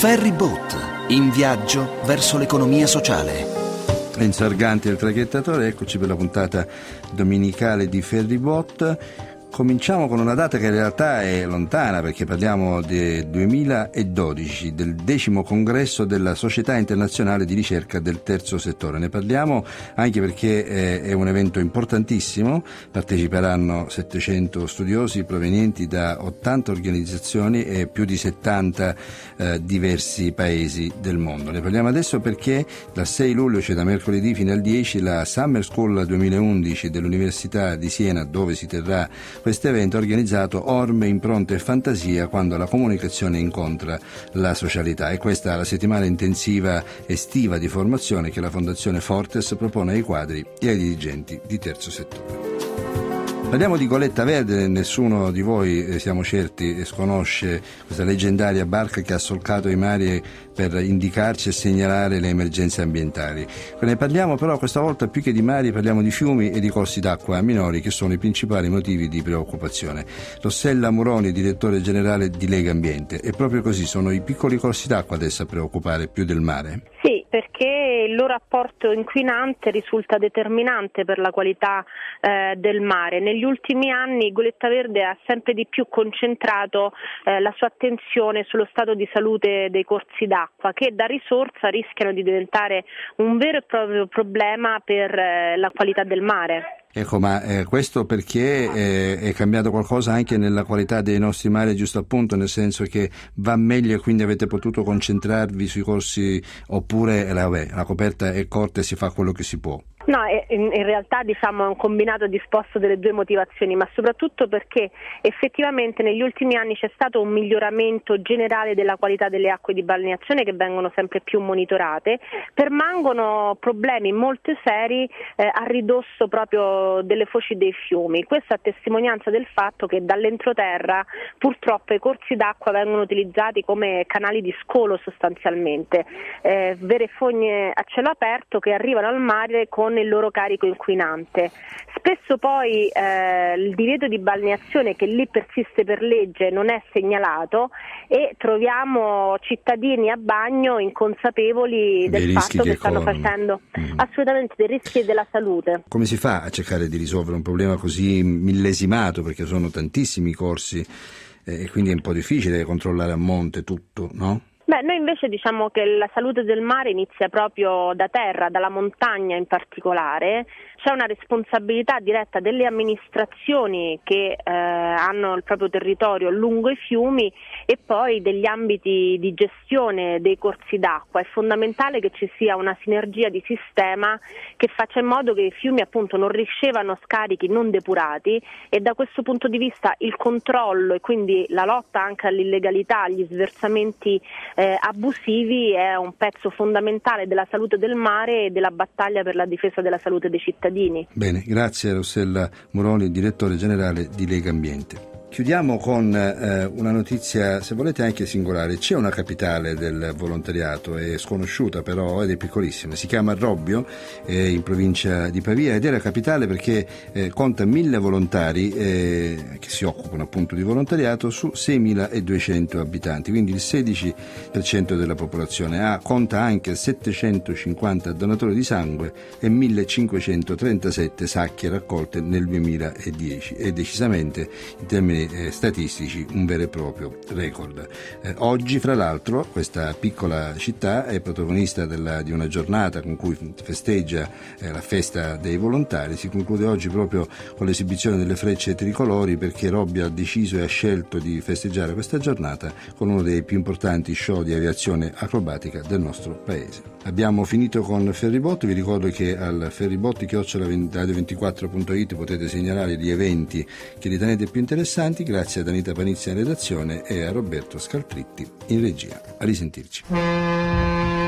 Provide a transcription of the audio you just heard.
Ferryboat, in viaggio verso l'economia sociale. Enzo Arganti, il traghettatore, eccoci per la puntata domenicale di Ferryboat. Cominciamo con una data che in realtà è lontana, perché parliamo del 2012, del 10° congresso della Società Internazionale di Ricerca del Terzo Settore. Ne parliamo anche perché è un evento importantissimo, parteciperanno 700 studiosi provenienti da 80 organizzazioni e più di 70 diversi paesi del mondo. Ne parliamo adesso perché dal 6 luglio, cioè da mercoledì fino al 10, la Summer School 2011 dell'Università di Siena, dove si terrà questo evento, ha organizzato Orme, Impronte e Fantasia, quando la comunicazione incontra la socialità. E questa è la settimana intensiva estiva di formazione che la Fondazione Fortes propone ai quadri e ai dirigenti di terzo settore. Parliamo di Goletta Verde. Nessuno di voi, siamo certi, sconosce questa leggendaria barca che ha solcato i mari per indicarci e segnalare le emergenze ambientali. Ne parliamo però questa volta più che di mari, parliamo di fiumi e di corsi d'acqua minori, che sono i principali motivi di preoccupazione. Rossella Muroni, direttore generale di Lega Ambiente. E proprio così, sono i piccoli corsi d'acqua adesso a preoccupare più del mare? Sì, perché il loro apporto inquinante risulta determinante per la qualità del mare. Negli ultimi anni Goletta Verde ha sempre di più concentrato la sua attenzione sullo stato di salute dei corsi d'acqua, che da risorsa rischiano di diventare un vero e proprio problema per la qualità del mare. Ecco, ma questo perché è cambiato qualcosa anche nella qualità dei nostri mari, giusto appunto, nel senso che va meglio e quindi avete potuto concentrarvi sui corsi, oppure la coperta è corta e si fa quello che si può? No, in realtà è un combinato disposto delle due motivazioni, ma soprattutto perché effettivamente negli ultimi anni c'è stato un miglioramento generale della qualità delle acque di balneazione, che vengono sempre più monitorate. Permangono problemi molto seri a ridosso proprio delle foci dei fiumi. Questo a testimonianza del fatto che dall'entroterra purtroppo i corsi d'acqua vengono utilizzati come canali di scolo sostanzialmente, vere fogne a cielo aperto che arrivano al mare con il loro carico inquinante. Spesso poi il divieto di balneazione, che lì persiste per legge, non è segnalato e troviamo cittadini a bagno inconsapevoli del fatto che stanno facendo assolutamente dei rischi della salute. Come si fa a cercare di risolvere un problema così millesimato, perché sono tantissimi corsi e quindi è un po' difficile controllare a monte tutto, no? Noi invece diciamo che la salute del mare inizia proprio da terra, dalla montagna in particolare. C'è una responsabilità diretta delle amministrazioni che hanno il proprio territorio lungo i fiumi e poi degli ambiti di gestione dei corsi d'acqua. È fondamentale che ci sia una sinergia di sistema che faccia in modo che i fiumi appunto non ricevano scarichi non depurati, e da questo punto di vista il controllo e quindi la lotta anche all'illegalità, agli sversamenti abusivi è un pezzo fondamentale della salute del mare e della battaglia per la difesa della salute dei cittadini. Bene, grazie Rossella Muroni, direttore generale di Lega Ambiente. Chiudiamo con una notizia, se volete anche singolare. C'è una capitale del volontariato, è sconosciuta però ed è piccolissima, si chiama Robbio, è in provincia di Pavia, ed è la capitale perché conta 1000 volontari che si occupano appunto di volontariato su 6.200 abitanti, quindi il 16% della popolazione. Conta anche 750 donatori di sangue e 1.537 sacche raccolte nel 2010, e decisamente in termini statistici un vero e proprio record. Oggi, fra l'altro, questa piccola città è protagonista di una giornata con cui festeggia la festa dei volontari. Si conclude oggi proprio con l'esibizione delle frecce tricolori, perché Robbio ha deciso e ha scelto di festeggiare questa giornata con uno dei più importanti show di aviazione acrobatica del nostro paese. Abbiamo finito con Ferryboat. Vi ricordo che al ferryboat@radio24.it potete segnalare gli eventi che ritenete più interessanti. Grazie ad Anita Panizia in redazione e a Roberto Scaltritti in regia. A risentirci.